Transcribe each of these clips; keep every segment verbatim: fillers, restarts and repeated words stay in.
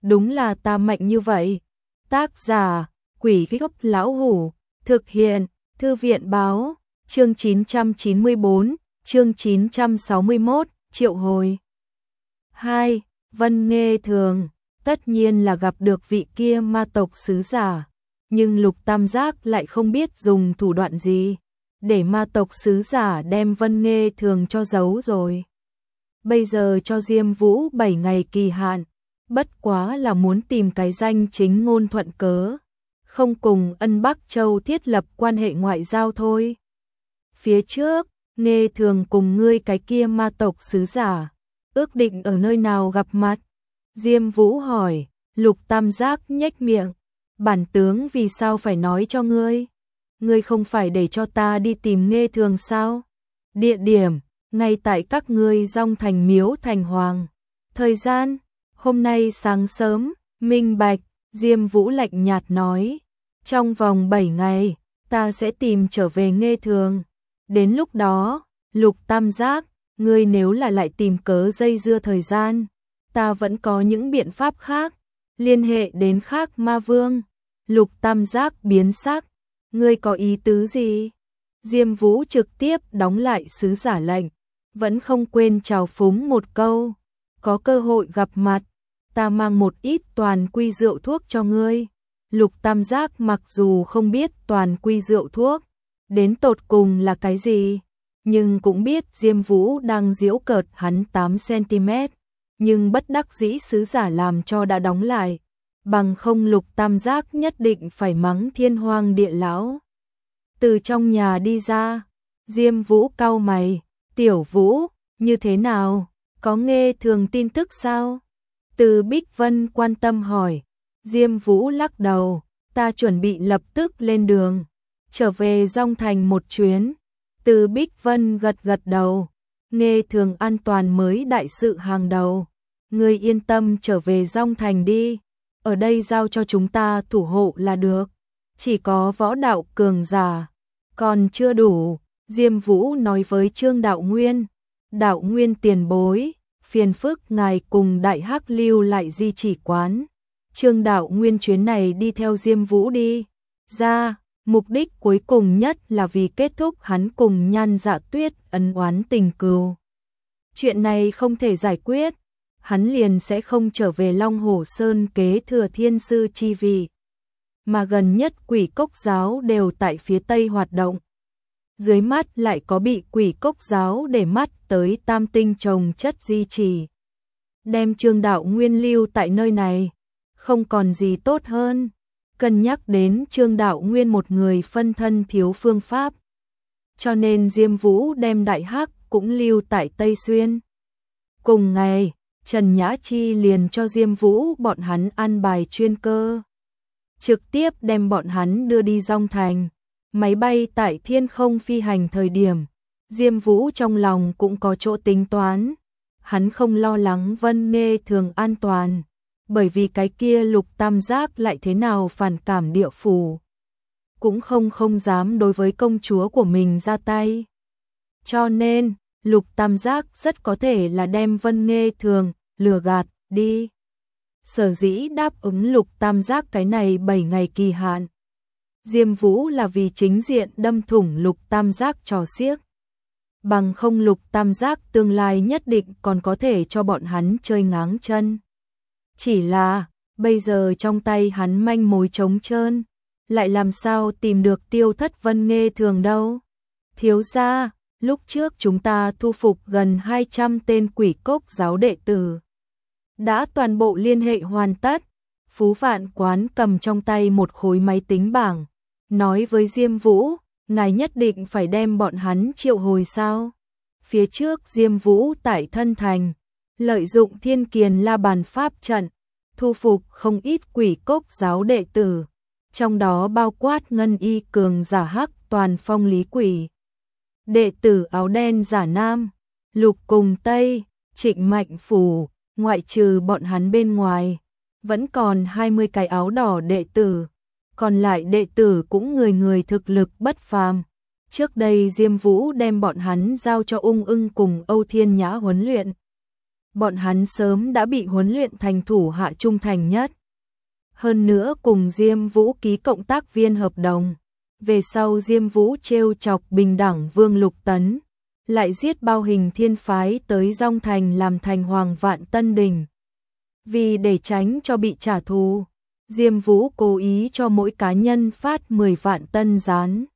đúng là ta mạnh như vậy. Tác giả, Quỷ Gốc Lão Hủ, thực hiện, Thư viện Báo, chương chín trăm chín mươi tư, chương chín trăm sáu mươi mốt, triệu hồi. hai. Vân Nghê Thường, tất nhiên là gặp được vị kia ma tộc sứ giả, nhưng Lục Tam Giác lại không biết dùng thủ đoạn gì, để ma tộc sứ giả đem Vân Nghê Thường cho giấu rồi. Bây giờ cho Diêm Vũ bảy ngày kỳ hạn, bất quá là muốn tìm cái danh chính ngôn thuận cớ, không cùng Ân Bắc Châu thiết lập quan hệ ngoại giao thôi. Phía trước, Nghê Thường cùng ngươi cái kia ma tộc sứ giả, ước định ở nơi nào gặp mặt? Diêm Vũ hỏi. Lục Tam Giác nhếch miệng, bản tướng vì sao phải nói cho ngươi? Ngươi không phải để cho ta đi tìm Nghê Thường sao? Địa điểm, ngay tại các ngươi Dong Thành Miếu Thành Hoàng. Thời gian, hôm nay sáng sớm, minh bạch, Diêm Vũ lạnh nhạt nói. Trong vòng bảy ngày, ta sẽ tìm trở về Nghê Thường. Đến lúc đó, Lục Tam Giác, ngươi nếu là lại tìm cớ dây dưa thời gian, ta vẫn có những biện pháp khác, liên hệ đến Khác Ma Vương. Lục Tam Giác biến sắc, ngươi có ý tứ gì? Diêm Vũ trực tiếp đóng lại sứ giả lệnh, vẫn không quên chào phúng một câu, có cơ hội gặp mặt, ta mang một ít toàn quy rượu thuốc cho ngươi. Lục Tam Giác mặc dù không biết toàn quy rượu thuốc đến tột cùng là cái gì, nhưng cũng biết Diêm Vũ đang giễu cợt hắn tám xăng-ti-mét, nhưng bất đắc dĩ sứ giả làm cho đã đóng lại, bằng không Lục Tam Giác nhất định phải mắng thiên hoang địa lão. Từ trong nhà đi ra, Diêm Vũ cau mày, Tiểu Vũ, như thế nào, có Nghê Thường tin tức sao? Từ Bích Vân quan tâm hỏi. Diêm Vũ lắc đầu, ta chuẩn bị lập tức lên đường, trở về Dong Thành một chuyến. Từ Bích Vân gật gật đầu, Nghê Thường an toàn mới đại sự hàng đầu, ngươi yên tâm trở về Dong Thành đi, ở đây giao cho chúng ta thủ hộ là được, chỉ có võ đạo cường giả, còn chưa đủ. Diêm Vũ nói với Trương Đạo Nguyên, Đạo Nguyên tiền bối, phiền phức ngài cùng Đại Hắc lưu lại di chỉ quán. Trương Đạo Nguyên chuyến này đi theo Diêm Vũ đi ra, mục đích cuối cùng nhất là vì kết thúc hắn cùng Nhan Dạ Tuyết ân oán tình cừu. Chuyện này không thể giải quyết, hắn liền sẽ không trở về Long Hổ Sơn kế thừa thiên sư chi vị, mà gần nhất Quỷ Cốc giáo đều tại phía Tây hoạt động. Dưới mắt lại có bị Quỷ Cốc giáo để mắt tới tam tinh trồng chất di trì. Đem Trương Đạo Nguyên lưu tại nơi này, không còn gì tốt hơn. Cân nhắc đến Trương Đạo Nguyên một người phân thân thiếu phương pháp, cho nên Diêm Vũ đem Đại Hắc cũng lưu tại Tây Xuyên. Cùng ngày, Trần Nhã Chi liền cho Diêm Vũ bọn hắn an bài chuyên cơ, trực tiếp đem bọn hắn đưa đi Dong Thành. Máy bay tại thiên không phi hành thời điểm, Diêm Vũ trong lòng cũng có chỗ tính toán, hắn không lo lắng Vân Nghê Thường an toàn, bởi vì cái kia Lục Tam Giác lại thế nào phản cảm địa phủ, cũng không không dám đối với công chúa của mình ra tay. Cho nên, Lục Tam Giác rất có thể là đem Vân Nghê Thường lừa gạt đi. Sở dĩ đáp ứng Lục Tam Giác cái này bảy ngày kỳ hạn, Diêm Vũ là vì chính diện đâm thủng Lục Tam Giác trò xiếc. Bằng không Lục Tam Giác tương lai nhất định còn có thể cho bọn hắn chơi ngáng chân. Chỉ là, bây giờ trong tay hắn manh mối trống trơn, lại làm sao tìm được Tiêu Thất Vân Nghê Thường đâu? Thiếu gia, lúc trước chúng ta thu phục gần hai trăm tên Quỷ Cốc giáo đệ tử, đã toàn bộ liên hệ hoàn tất. Phú Vạn Quán cầm trong tay một khối máy tính bảng, nói với Diêm Vũ, ngài nhất định phải đem bọn hắn triệu hồi sao? Phía trước Diêm Vũ tại Thân Thành, lợi dụng Thiên Kiền La Bàn pháp trận, thu phục không ít Quỷ Cốc giáo đệ tử, trong đó bao quát Ngân Y cường giả Hắc Toàn Phong Lý Quỷ, đệ tử áo đen giả Nam, Lục cùng Tây, Trịnh Mạnh Phủ, ngoại trừ bọn hắn bên ngoài, vẫn còn hai mươi cái áo đỏ đệ tử, còn lại đệ tử cũng người người thực lực bất phàm. Trước đây Diêm Vũ đem bọn hắn giao cho Ung Ưng cùng Âu Thiên Nhã huấn luyện. bọn hắn sớm đã bị huấn luyện thành thủ hạ trung thành nhất. Hơn nữa cùng Diêm Vũ ký cộng tác viên hợp đồng. Về sau Diêm Vũ trêu chọc bình đẳng Vương Lục Tấn, lại giết bao hình thiên phái tới Dong Thành làm thành Hoàng Vạn Tân Đình. Vì để tránh cho bị trả thù, Diêm Vũ cố ý cho mỗi cá nhân phát mười vạn tân gián,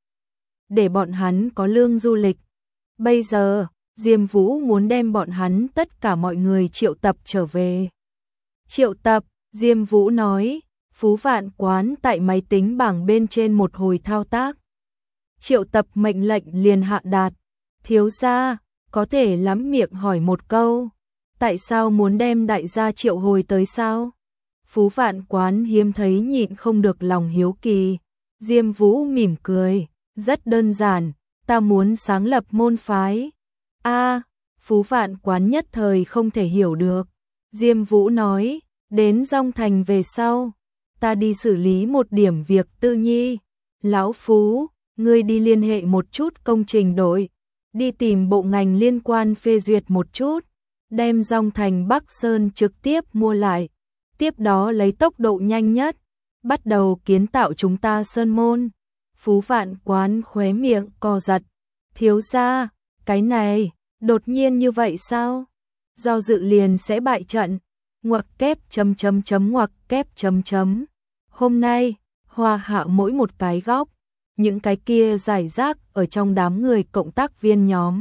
để bọn hắn có lương du lịch. Bây giờ, Diêm Vũ muốn đem bọn hắn tất cả mọi người triệu tập trở về. Triệu tập, Diêm Vũ nói, Phú Vạn Quán tại máy tính bảng bên trên một hồi thao tác. Triệu tập mệnh lệnh liền hạ đạt. Thiếu gia, có thể lắm miệng hỏi một câu, tại sao muốn đem đại gia triệu hồi tới sao? Phú Vạn Quán hiếm thấy nhịn không được lòng hiếu kỳ. Diêm Vũ mỉm cười, rất đơn giản, ta muốn sáng lập môn phái. A, Phú Vạn Quán nhất thời không thể hiểu được. Diêm Vũ nói, đến Dong Thành về sau, ta đi xử lý một điểm việc tư nhi. Lão Phú, ngươi đi liên hệ một chút công trình đội, đi tìm bộ ngành liên quan phê duyệt một chút, đem Dong Thành Bắc Sơn trực tiếp mua lại, tiếp đó lấy tốc độ nhanh nhất, bắt đầu kiến tạo chúng ta sơn môn. Phú Vạn Quán khóe miệng co giật, thiếu gia, cái này, đột nhiên như vậy sao? Do dự liền sẽ bại trận, ngoặc kép chấm chấm chấm ngoặc kép chấm chấm. Hôm nay, hoa hạ mỗi một cái góc, những cái kia giải rác ở trong đám người cộng tác viên nhóm,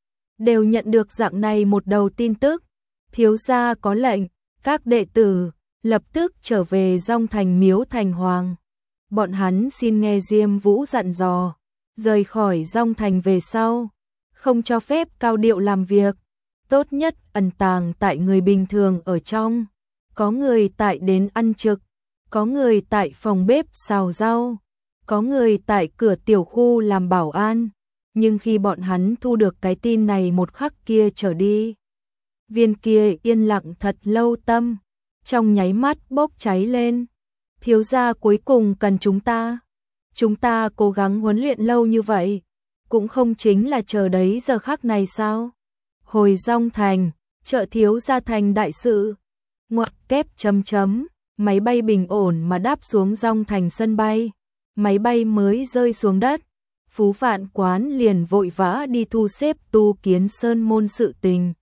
đều nhận được dạng này một đầu tin tức. Thiếu gia có lệnh, các đệ tử lập tức trở về Dong Thành Miếu Thành Hoàng. Bọn hắn xin nghe Diêm Vũ dặn dò, rời khỏi Dong Thành về sau, không cho phép cao điệu làm việc, tốt nhất ẩn tàng tại người bình thường ở trong. Có người tại đến ăn trực, có người tại phòng bếp xào rau, có người tại cửa tiểu khu làm bảo an. Nhưng khi bọn hắn thu được cái tin này một khắc kia trở đi, viên kia yên lặng thật lâu tâm, trong nháy mắt bốc cháy lên. Thiếu gia cuối cùng cần chúng ta. Chúng ta cố gắng huấn luyện lâu như vậy, cũng không chính là chờ đấy giờ khắc này sao? Hồi Dong Thành, trợ thiếu gia thành đại sự. Ngoặc kép chấm chấm, máy bay bình ổn mà đáp xuống Dong Thành sân bay. Máy bay mới rơi xuống đất, Phú Vạn Quán liền vội vã đi thu xếp tu kiến sơn môn sự tình.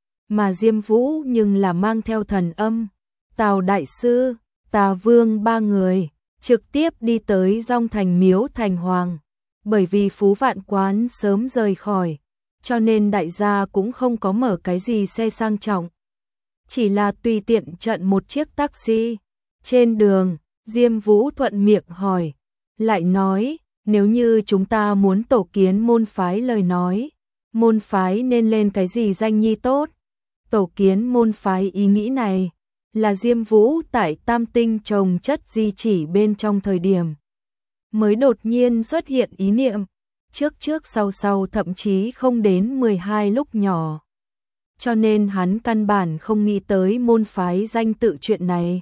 Mà Diêm Vũ nhưng là mang theo thần âm, Tào Đại Sư, Tà Vương ba người, trực tiếp đi tới Dong Thành Miếu Thành Hoàng. Bởi vì Phú Vạn Quán sớm rời khỏi, cho nên đại gia cũng không có mở cái gì xe sang trọng. Chỉ là tùy tiện trận một chiếc taxi. Trên đường, Diêm Vũ thuận miệng hỏi, lại nói, nếu như chúng ta muốn tổ kiến môn phái lời nói, môn phái nên lên cái gì danh nhi tốt? Tổ kiến môn phái ý nghĩ này là Diêm Vũ tại Tam Tinh trồng chất di chỉ bên trong thời điểm mới đột nhiên xuất hiện ý niệm, trước trước sau sau thậm chí không đến mười hai lúc nhỏ. Cho nên hắn căn bản không nghĩ tới môn phái danh tự chuyện này.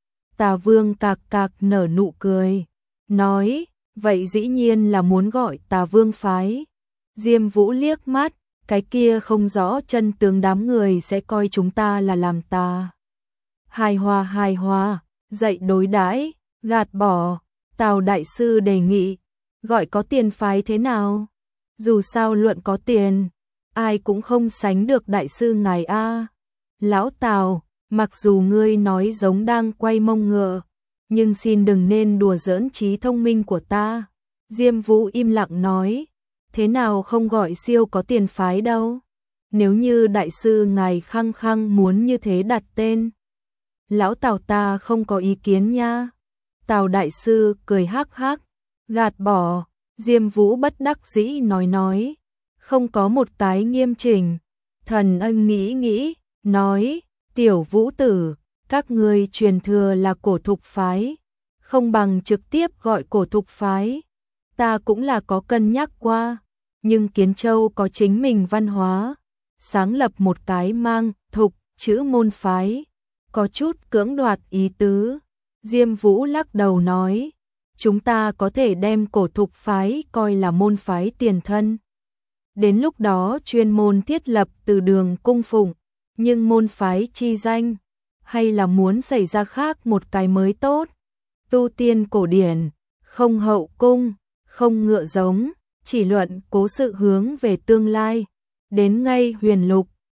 Tà Vương cạc cạc nở nụ cười, nói, vậy dĩ nhiên là muốn gọi Tà Vương phái. Diêm Vũ liếc mắt, cái kia không rõ chân tướng đám người sẽ coi chúng ta là làm tà. Hài hòa hài hòa, dạy đối đãi, gạt bỏ. Tào Đại Sư đề nghị, gọi có tiền phái thế nào? Dù sao luận có tiền, ai cũng không sánh được Đại Sư ngài a. Lão Tào, mặc dù ngươi nói giống đang quay mông ngựa, nhưng xin đừng nên đùa giỡn trí thông minh của ta. Diêm Vũ im lặng nói, thế nào không gọi siêu có tiền phái đâu? Nếu như Đại Sư ngài khăng khăng muốn như thế đặt tên, lão Tào ta không có ý kiến nha. Tào Đại Sư cười hắc hắc, gạt bỏ. Diêm Vũ bất đắc dĩ nói nói, không có một cái nghiêm chỉnh. Thần Ân nghĩ nghĩ, nói, tiểu Vũ tử, các ngươi truyền thừa là cổ thục phái, không bằng trực tiếp gọi cổ thục phái. Ta cũng là có cân nhắc qua, nhưng Kiến Châu có chính mình văn hóa, sáng lập một cái mang thục chữ môn phái, có chút cưỡng đoạt ý tứ. Diêm Vũ lắc đầu nói, chúng ta có thể đem cổ thục phái coi là môn phái tiền thân. Đến lúc đó chuyên môn thiết lập từ đường cung phụng, nhưng môn phái chi danh, hay là muốn xảy ra khác một cái mới tốt. Tu tiên cổ điển, không hậu cung, không ngựa giống, chỉ luận cố sự hướng về tương lai. Đến ngay huyền lục,